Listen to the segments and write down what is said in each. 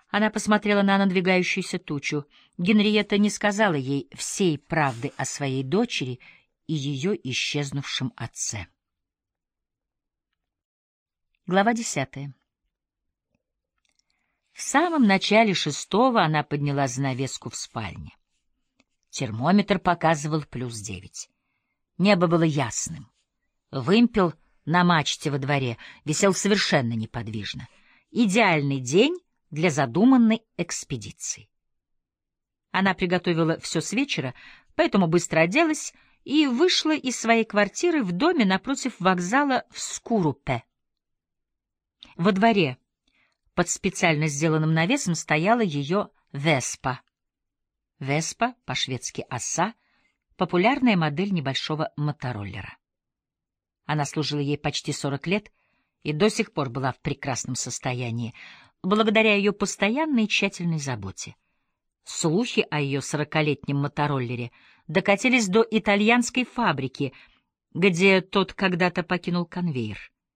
Она посмотрела на надвигающуюся тучу. Генриетта не сказала ей всей правды о своей дочери и ее исчезнувшем отце. Глава 10. В самом начале 6-го она подняла занавеску в спальне. Термометр показывал +9. Небо было ясным. Вымпел на мачте во дворе висел совершенно неподвижно. Идеальный день для задуманной экспедиции. Она приготовила все с вечера, поэтому быстро оделась и вышла из своей квартиры в доме напротив вокзала в Скурупе. Во дворе под специально сделанным навесом стояла ее Веспа. Веспа, по-шведски оса, популярная модель небольшого мотороллера. Она служила ей почти 40 лет и до сих пор была в прекрасном состоянии, благодаря ее постоянной и тщательной заботе. Слухи о ее 40-летнем мотороллере докатились до итальянской фабрики, где тот когда-то покинул конвейер.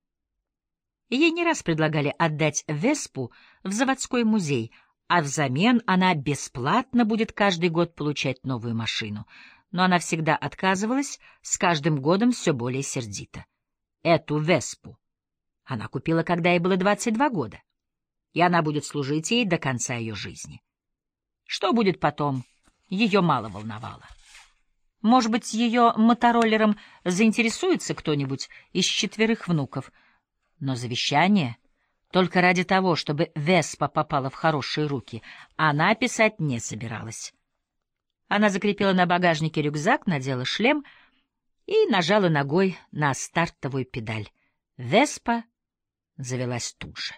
Ей не раз предлагали отдать Веспу в заводской музей, а взамен она бесплатно будет каждый год получать новую машину. Но она всегда отказывалась, с каждым годом все более сердито. Эту Веспу она купила, когда ей было 22 года, и она будет служить ей до конца ее жизни. Что будет потом, ее мало волновало. Может быть, ее мотороллером заинтересуется кто-нибудь из 4 внуков, но завещание только ради того, чтобы Веспа попала в хорошие руки, она писать не собиралась. Она закрепила на багажнике рюкзак, надела шлем и нажала ногой на стартовую педаль. Веспа завелась тут же.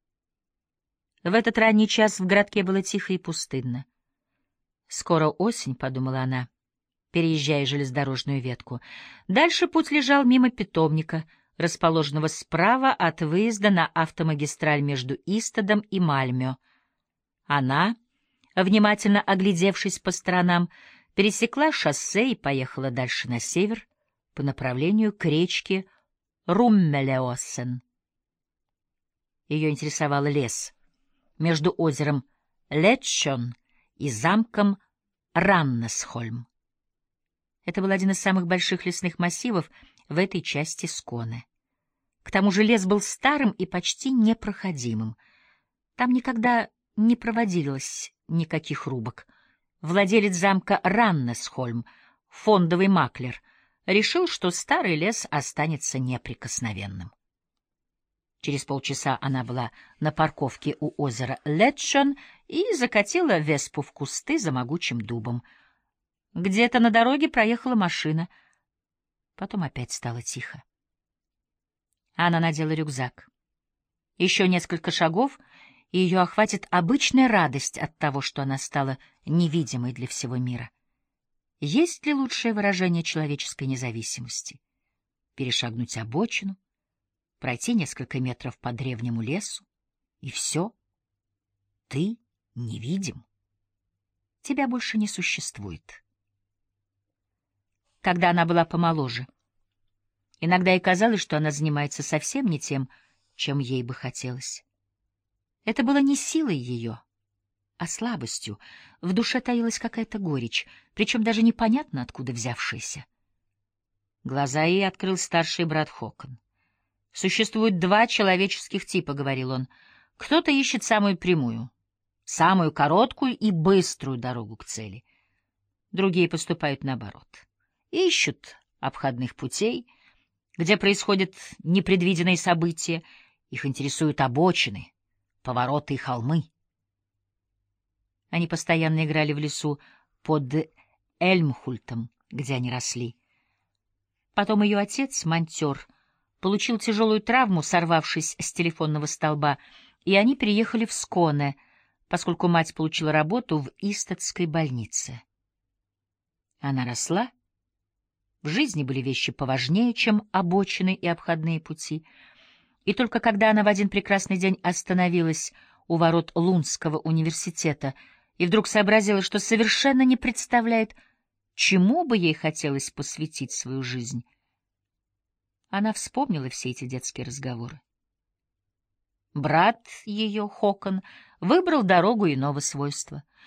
В этот ранний час в городке было тихо и пустынно. «Скоро осень», — подумала она, переезжая железнодорожную ветку. Дальше путь лежал мимо питомника, расположенного справа от выезда на автомагистраль между Истадом и Мальмё. Она, внимательно оглядевшись по сторонам, пересекла шоссе и поехала дальше на север по направлению к речке Руммелеосен. Ее интересовал лес между озером Летчон и замком Раннесхольм. Это был один из самых больших лесных массивов в этой части Сконе. К тому же лес был старым и почти непроходимым. Там никогда не проводилось никаких рубок. Владелец замка Раннесхольм, фондовый маклер, решил, что старый лес останется неприкосновенным. Через полчаса она была на парковке у озера Летшон и закатила Веспу в кусты за могучим дубом. Где-то на дороге проехала машина. Потом опять стало тихо. Она надела рюкзак. Еще несколько шагов, и ее охватит обычная радость от того, что она стала невидимой для всего мира. Есть ли лучшее выражение человеческой независимости? Перешагнуть обочину, пройти несколько метров по древнему лесу, и все. Ты невидим. Тебя больше не существует. Когда она была помоложе, иногда ей казалось, что она занимается совсем не тем, чем ей бы хотелось. Это было не силой ее, а слабостью. В душе таилась какая-то горечь, причем даже непонятно, откуда взявшаяся. Глаза ей открыл старший брат Хокон. «Существует 2 человеческих типа», — говорил он. «Кто-то ищет самую прямую, самую короткую и быструю дорогу к цели. Другие поступают наоборот. Ищут обходных путей, где происходят непредвиденные события. Их интересуют обочины, повороты и холмы». Они постоянно играли в лесу под Эльмхультом, где они росли. Потом ее отец, монтер, получил тяжелую травму, сорвавшись с телефонного столба, и они переехали в Сконе, поскольку мать получила работу в Истадской больнице. Она росла. В жизни были вещи поважнее, чем обочины и обходные пути. И только когда она в один прекрасный день остановилась у ворот Лунского университета и вдруг сообразила, что совершенно не представляет, чему бы ей хотелось посвятить свою жизнь, она вспомнила все эти детские разговоры. Брат ее, Хокон, выбрал дорогу иного свойства.